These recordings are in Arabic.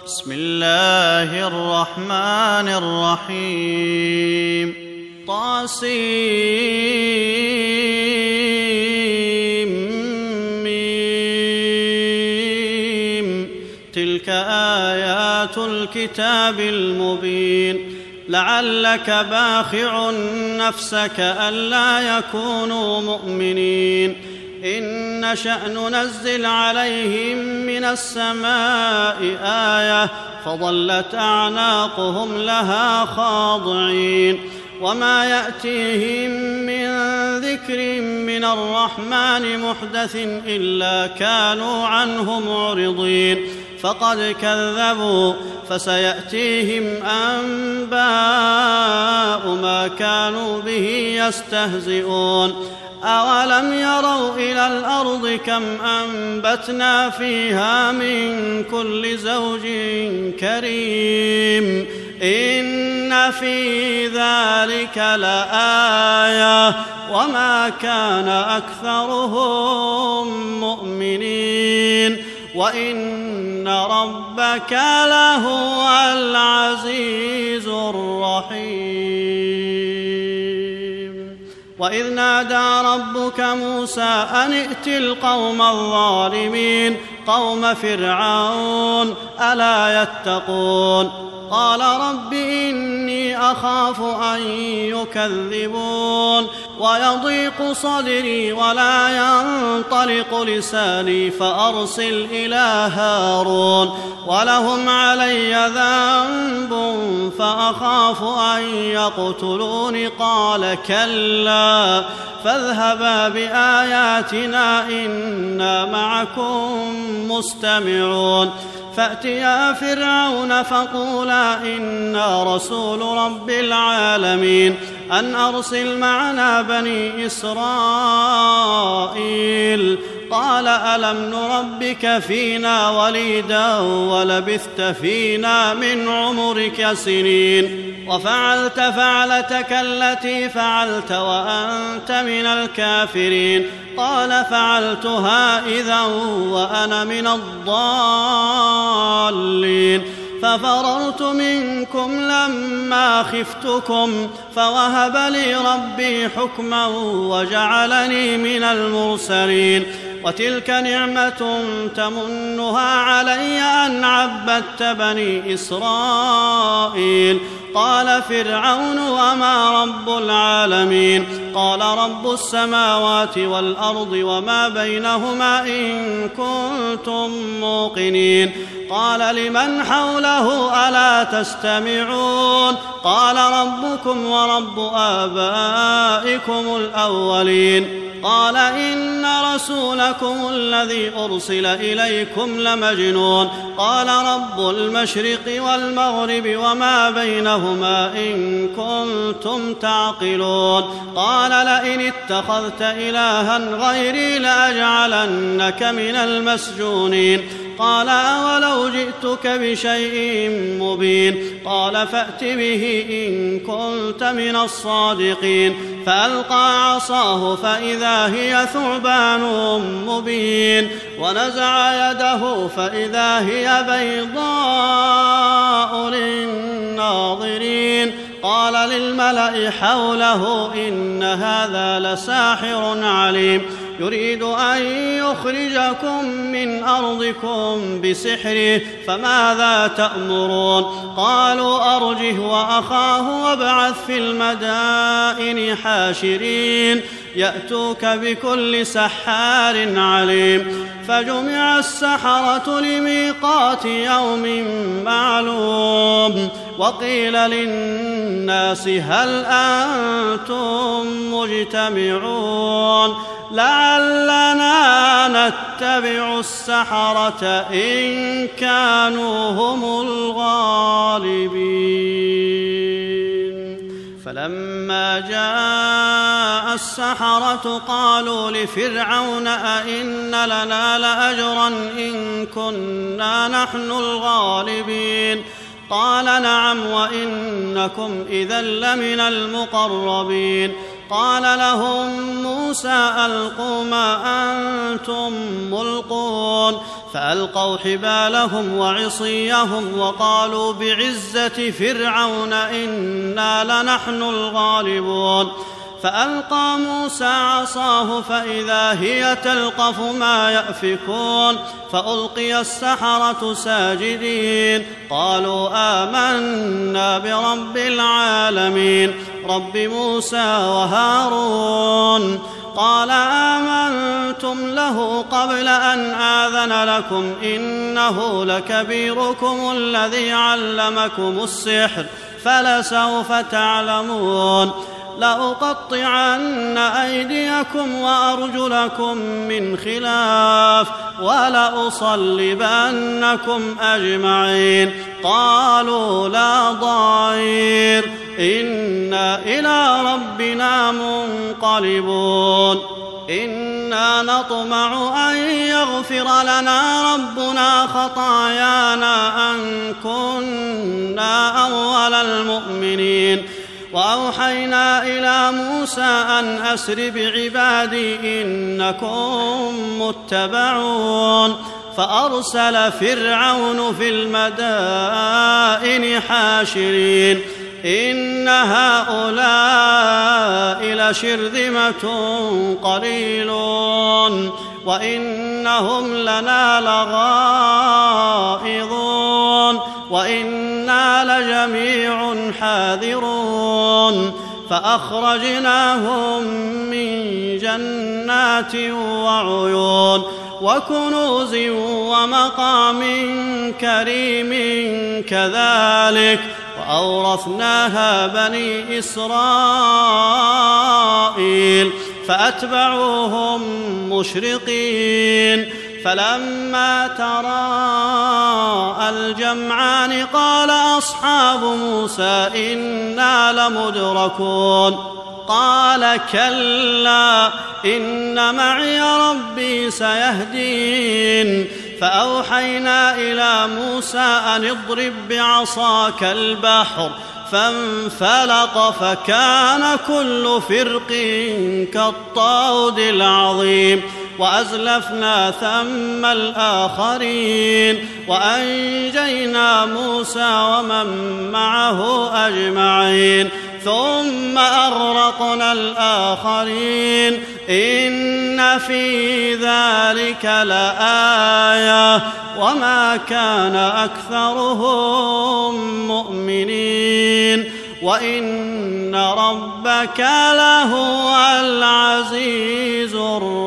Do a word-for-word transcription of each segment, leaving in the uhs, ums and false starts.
بسم الله الرحمن الرحيم طاسيم تلك آيات الكتاب المبين لعلك باخع نفسك ألا يكونوا مؤمنين إن نشأ ننزل عليهم من السماء آية فظلت أعناقهم لها خاضعين وما يأتيهم من ذكر من الرحمن محدث إلا كانوا عنه معرضين فقد كذبوا فسيأتيهم أنباء ما كانوا به يستهزئون أولم يروا إلى الأرض كم أنبتنا فيها من كل زوج كريم إن في ذلك لآية وما كان أكثرهم مؤمنين وإن ربك لهو العزيز الرحيم وإذ نادى ربك موسى أن ائت القوم الظالمين قوم فرعون ألا يتقون قال رب إني أخاف أن يكذبون ويضيق صدري ولا ينطلق لساني فأرسل إلى هارون ولهم علي ذنب فأخاف أن يقتلون قال كلا فاذهبا بآياتنا إنا معكم مستمعون فأتيا فرعون فقولا إنا رسول رب العالمين أن أرسل معنا بني إسرائيل قال ألم نربك فينا وليدا ولبثت فينا من عمرك سنين وفعلت فعلتك التي فعلت وأنت من الكافرين قال فعلتها إذا وأنا من الضالين ففررت منكم لما خفتكم فوهب لي ربي حكما وجعلني من المرسلين وتلك نعمة تمنها علي أن عبدت بني إسرائيل قال فرعون وما رب العالمين قال رب السماوات والأرض وما بينهما إن كنتم موقنين قال لمن حوله ألا تستمعون قال ربكم ورب آبائكم الأولين قال إن رسولكم الذي أرسل إليكم لمجنون قال رب المشرق والمغرب وما بينهما إن كنتم تعقلون قال لئن اتخذت إلها غيري لأجعلنك من المسجونين قال أولو جئتك بشيء مبين قال فأت به إن كنت من الصادقين فألقى عصاه فإذا هي ثعبان مبين ونزع يده فإذا هي بيضاء للناظرين قال للملأ حوله إن هذا لساحر عليم يريد أن يخرجكم من أرضكم بسحره فماذا تأمرون قالوا أرجه وأخاه وابعث في المدائن حاشرين يأتوك بكل سحار عليم فجمع السحرة لميقات يوم معلوم وقيل للناس هل أنتم مجتمعون لعلنا نتبع السحرة إن كانوا هم الغالبين فلما جاء السحرة قالوا لفرعون أئن لنا لأجرا إن كنا نحن الغالبين قال نعم وإنكم إذا لمن المقربين قال لهم موسى ألقوا ما أنتم ملقون فألقوا حبالهم وعصيهم وقالوا بعزة فرعون إنا لنحن الغالبون فألقى موسى عصاه فإذا هي تلقف ما يأفكون فألقي السحرة ساجدين قالوا آمنا برب العالمين رب موسى وهارون قال آمنتم له قبل أن آذن لكم إنه لكبيركم الذي علمكم السحر فلسوف تعلمون لأقطعن أيديكم وأرجلكم من خلاف ولأصلبنكم أجمعين قالوا لا ضير إنا إلى ربنا منقلبون إنا نطمع أن يغفر لنا ربنا خطايانا أن كنا أول المؤمنين وأوحينا إلى موسى أن أسر بعبادي إنكم متبعون فأرسل فرعون في المدائن حاشرين إن هؤلاء لشرذمة قليلون وإنهم لنا لغائظون وإنا لجميع حاذرون فأخرجناهم من جنات وعيون وكنوز ومقام كريم كذلك وأورثناها بني إسرائيل فأتبعوهم مشرقين فلما تراءى الجمعان قال أصحاب موسى إنا لمدركون قال كلا إن معي ربي سيهدين فأوحينا إلى موسى أن اضرب بعصاك البحر فانفلق فكان كل فرق كالطود العظيم وأزلفنا ثم الآخرين وأنجينا موسى ومن معه أجمعين ثم أغرقنا الآخرين إن في ذلك لآية وما كان أكثرهم مؤمنين وإن ربك لهو العزيز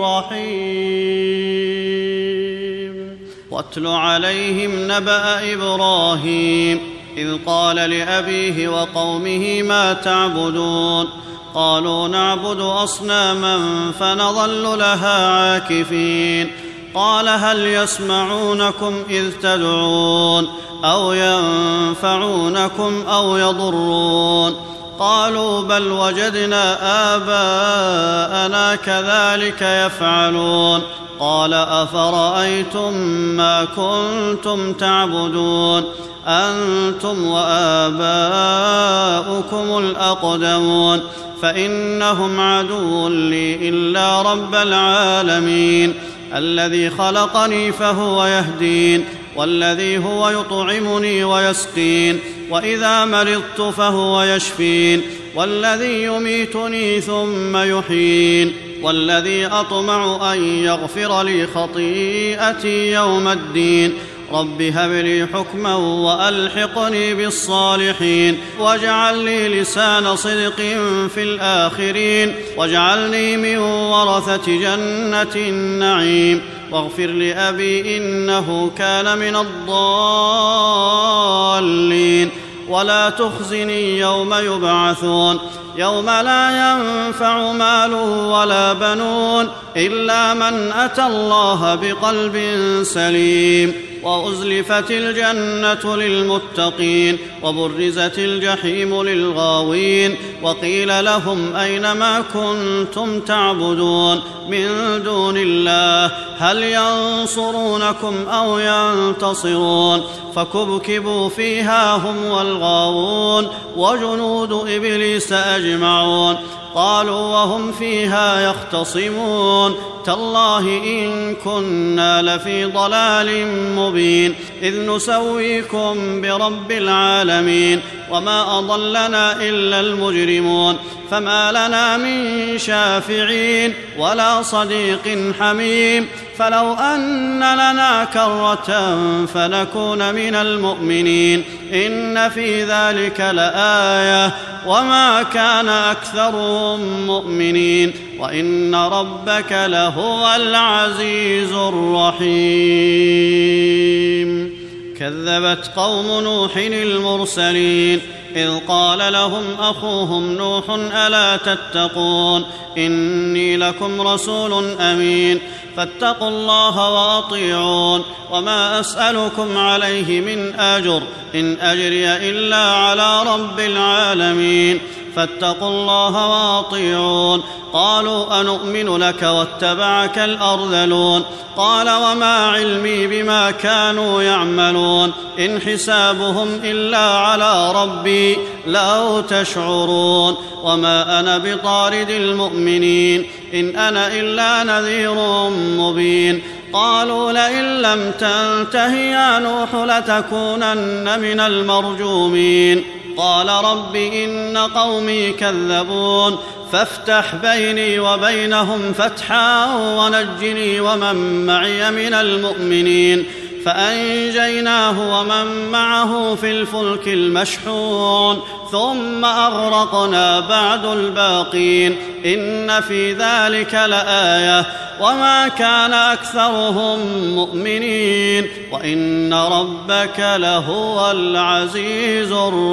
الرحيم واتل عليهم نبأ إبراهيم إذ قال لأبيه وقومه ما تعبدون قالوا نعبد أصناما فنظل لها عاكفين قال هل يسمعونكم إذ تدعون أو ينفعونكم أو يضرون قالوا بل وجدنا آباءنا كذلك يفعلون قال أفرأيتم ما كنتم تعبدون أنتم وآباؤكم الأقدمون فإنهم عدو لي إلا رب العالمين الذي خلقني فهو يهدين والذي هو يطعمني ويسقين وإذا مرضت فهو يشفين والذي يميتني ثم يحيين والذي أطمع أن يغفر لي خطيئتي يوم الدين رب هب لي حكما وألحقني بالصالحين واجعل لي لسان صدق في الآخرين واجعلني من ورثة جنة النعيم واغفر لأبي إنه كان من الضالين ولا تخزني يوم يبعثون يوم لا ينفع مال ولا بنون إلا من أتى الله بقلب سليم وأزلفت الجنة للمتقين وبرزت الجحيم للغاوين وقيل لهم أين ما كنتم تعبدون من دون الله هل ينصرونكم أو ينتصرون فكبكبوا فيها هم والغاوون وجنود إبليس أجمعون قالوا وهم فيها يختصمون تالله إن كنا لفي ضلال مبين إذ نسويكم برب العالمين وما أضلنا إلا المجرمون فما لنا من شافعين ولا صديق حميم فلو أن لنا كرة فنكون من المؤمنين إن في ذلك لآية وما كان أكثرهم مؤمنين وإن ربك لهو العزيز الرحيم كذبت قوم نوح المرسلين إذ قال لهم أخوهم نوح ألا تتقون إني لكم رسول أمين فاتقوا الله وأطيعون وما أسألكم عليه من أجر إن أجري إلا على رب العالمين فاتقوا الله وأطيعون قالوا أنؤمن لك واتبعك الأرذلون قال وما علمي بما كانوا يعملون إن حسابهم إلا على ربي لو تشعرون وما أنا بطارد المؤمنين إن أنا إلا نذير مبين قالوا لئن لم تنته يا نوح لتكونن من المرجومين قال رب إن قومي كذبون فافتح بيني وبينهم فتحا ونجني ومن معي من المؤمنين فأنجيناه ومن معه في الفلك المشحون ثم أغرقنا بعد الباقين إن في ذلك لآية وما كان أكثرهم مؤمنين وإن ربك لهو العزيز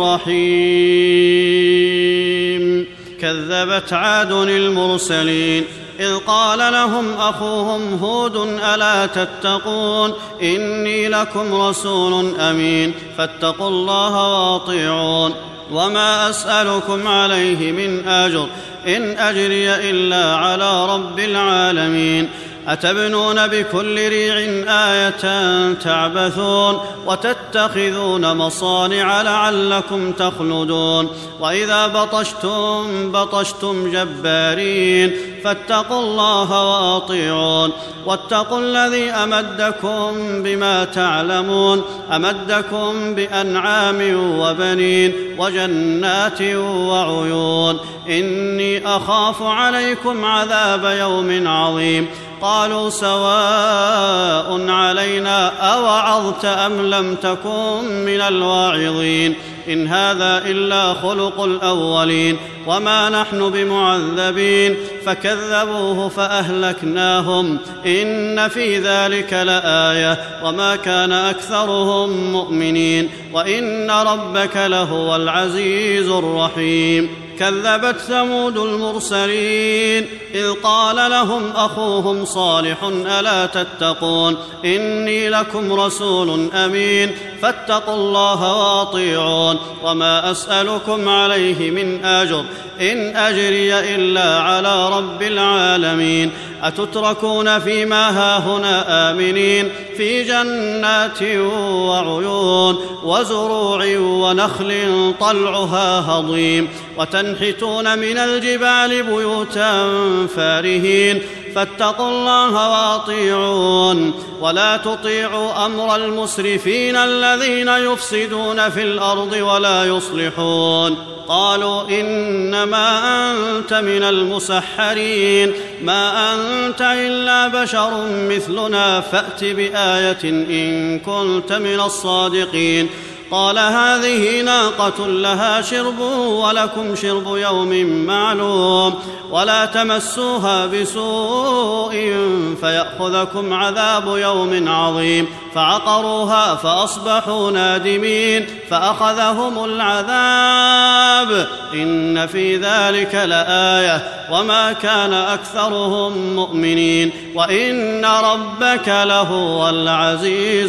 الرحيم كذبت عاد المرسلين إذ قال لهم أخوهم هود ألا تتقون إني لكم رسول أمين فاتقوا الله وأطيعون وما أسألكم عليه من أجر إن أجري إلا على رب العالمين أتبنون بكل ريع آية تعبثون وتتخذون مصانع لعلكم تخلدون وإذا بطشتم بطشتم جبارين فاتقوا الله وأطيعون واتقوا الذي أمدكم بما تعلمون أمدكم بأنعام وبنين وجنات وعيون إني أخاف عليكم عذاب يوم عظيم قالوا سواء علينا أوعظت أم لم تكن من الواعظين إن هذا إلا خلق الأولين وما نحن بمعذبين فكذبوه فأهلكناهم إن في ذلك لآية وما كان أكثرهم مؤمنين وإن ربك لهو العزيز الرحيم كذبت ثمود المرسلين إذ قال لهم أخوهم صالح ألا تتقون إني لكم رسول أمين فاتقوا الله وأطيعون وما أسألكم عليه من أجر إن أجري إلا على رب العالمين أتتركون فيما هاهنا آمنين في جنات وعيون وزروع ونخل طلعها هضيم وتنحتون من الجبال بيوتا فارهين فاتقوا الله وأطيعون ولا تطيعوا أمر المسرفين الذين يفسدون في الأرض ولا يصلحون قالوا إنما أنت من المسحرين ما أنت إلا بشر مثلنا فأت بآية إن كنت من الصادقين قال هذه ناقة لها شرب ولكم شرب يوم معلوم ولا تمسوها بسوء فيأخذكم عذاب يوم عظيم فعقروها فأصبحوا نادمين فأخذهم العذاب إن في ذلك لآية وما كان أكثرهم مؤمنين وإن ربك لهو العزيز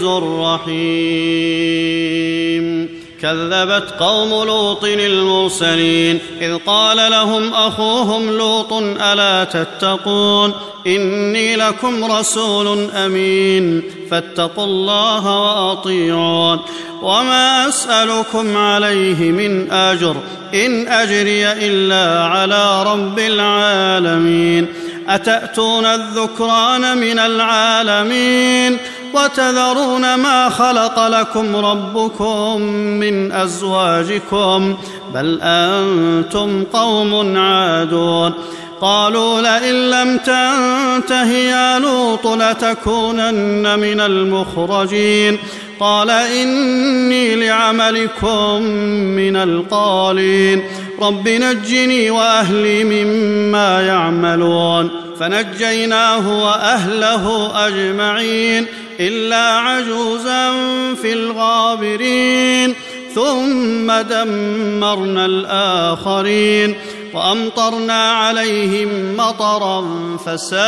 الرحيم كذبت قوم لوط المرسلين إذ قال لهم أخوهم لوط ألا تتقون إني لكم رسول أمين فاتقوا الله وأطيعون. وما أسألكم عليه من أجر إن أجري إلا على رب العالمين. أتأتون الذكران من العالمين وتذرون ما خلق لكم ربكم من أزواجكم بل أنتم قوم عادون. قالوا لئن لم تنته يا لوط لتكونن من المخرجين. قال إني لعملكم من القالين. رب نجني وأهلي مما يعملون. فنجيناه وأهله أجمعين إلا عجوزا في الغابرين. ثم دمرنا الآخرين وأمطرنا عليهم مطرا فساء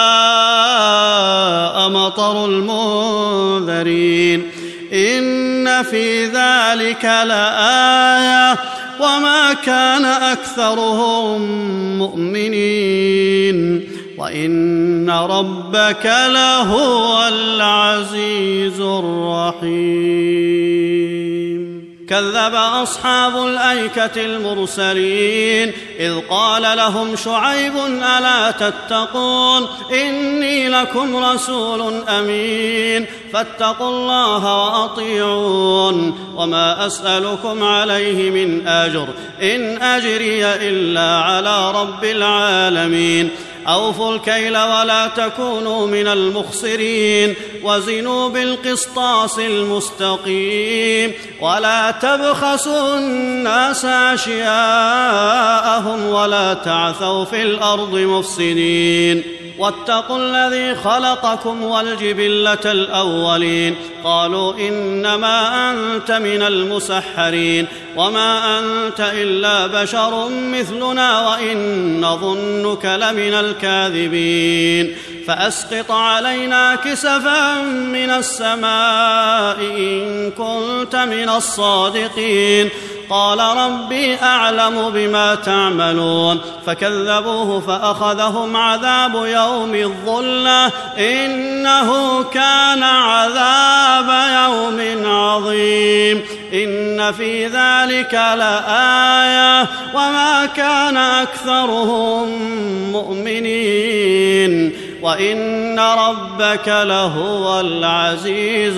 مطر المنذرين. إن في ذلك لآية وما كان أكثرهم مؤمنين وإن ربك لهو العزيز الرحيم. كذب أصحاب الأيكة المرسلين إذ قال لهم شعيب ألا تتقون إني لكم رسول أمين فاتقوا الله وأطيعون. وما أسألكم عليه من أجر إن أجري إلا على رب العالمين. أوفوا الكيل ولا تكونوا من المخسرين وزنوا بالقسطاس المستقيم ولا تبخسوا الناس أشياءهم ولا تعثوا في الأرض مفسدين. واتقوا الذي خلقكم والجبلة الأولين. قالوا إنما أنت من المسحرين وما أنت إلا بشر مثلنا وإن نظنك لمن الكاذبين. فأسقط علينا كسفا من السماء إن كنت من الصادقين. قال ربي أعلم بما تعملون. فكذبوه فأخذهم عذاب يوم الظلة إنه كان عذاب يوم عظيم. إن في ذلك لآية وما كان أكثرهم مؤمنين وإن ربك لهو العزيز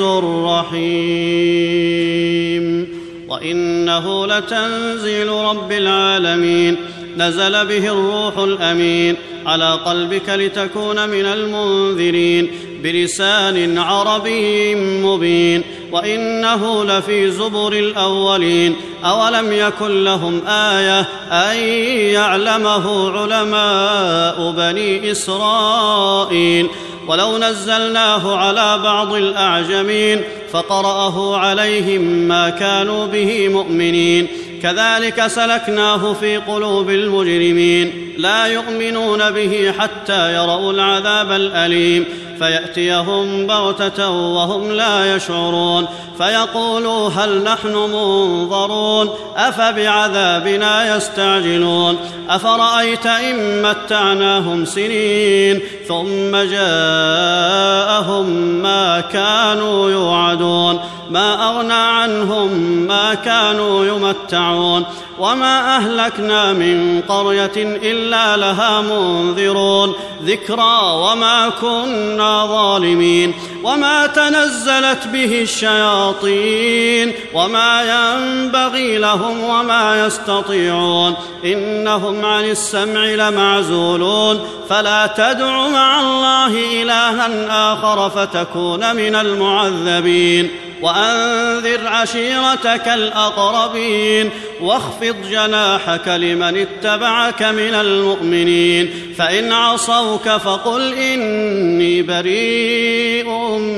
الرحيم. وإنه لتنزيل رب العالمين نزل به الروح الأمين على قلبك لتكون من المنذرين بلسان عربي مبين. وإنه لفي زبر الأولين. أولم يكن لهم آية أن يعلمه علماء بني إسرائيل. ولو نزلناه على بعض الأعجمين فقرأه عليهم ما كانوا به مؤمنين. كذلك سلكناه في قلوب المجرمين لا يؤمنون به حتى يروا العذاب الأليم فيأتيهم بغتة وهم لا يشعرون فيقولوا هل نحن منظرون أفبعذابنا يستعجلون. أفرأيت إن متعناهم سنين ثم جاءهم ما كانوا يوعدون ما أغنى عنهم ما كانوا يمتعون. وما أهلكنا من قرية إلا لها منذرون ذكرى وما كنا ظالمين. وما تنزلت به الشياطين وما ينبغي لهم وما يستطيعون إنهم عن السمع لمعزولون. فلا تدع مع الله إلها آخر فتكون من المعذبين. وأنذر عشيرتك الأقربين واخفض جناحك لمن اتبعك من المؤمنين. فإن عصوك فقل إني بريء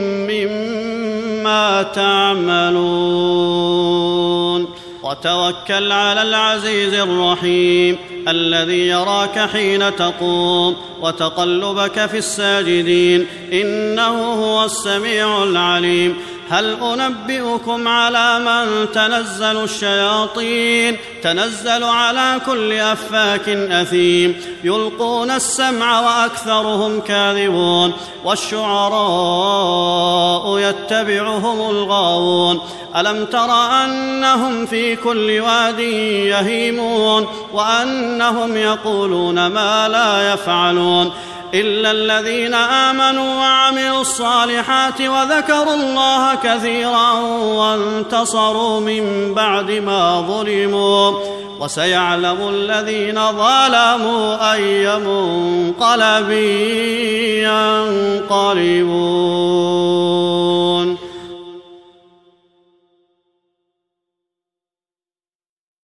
مما تعملون. وتوكل على العزيز الرحيم الذي يراك حين تقوم وتقلبك في الساجدين إنه هو السميع العليم. هل أنبئكم على من تنزل الشياطين تنزل على كل أفاك أثيم يلقون السمع وأكثرهم كاذبون والشعراء يتبعهم الغاوون ألم تر أنهم في كل واد يهيمون وأنهم يقولون ما لا يفعلون إلا الذين آمنوا وعملوا الصالحات وذكروا الله كثيرا وانتصروا من بعد ما ظلموا وسيعلم الذين ظلموا أي منقلب ينقلبون.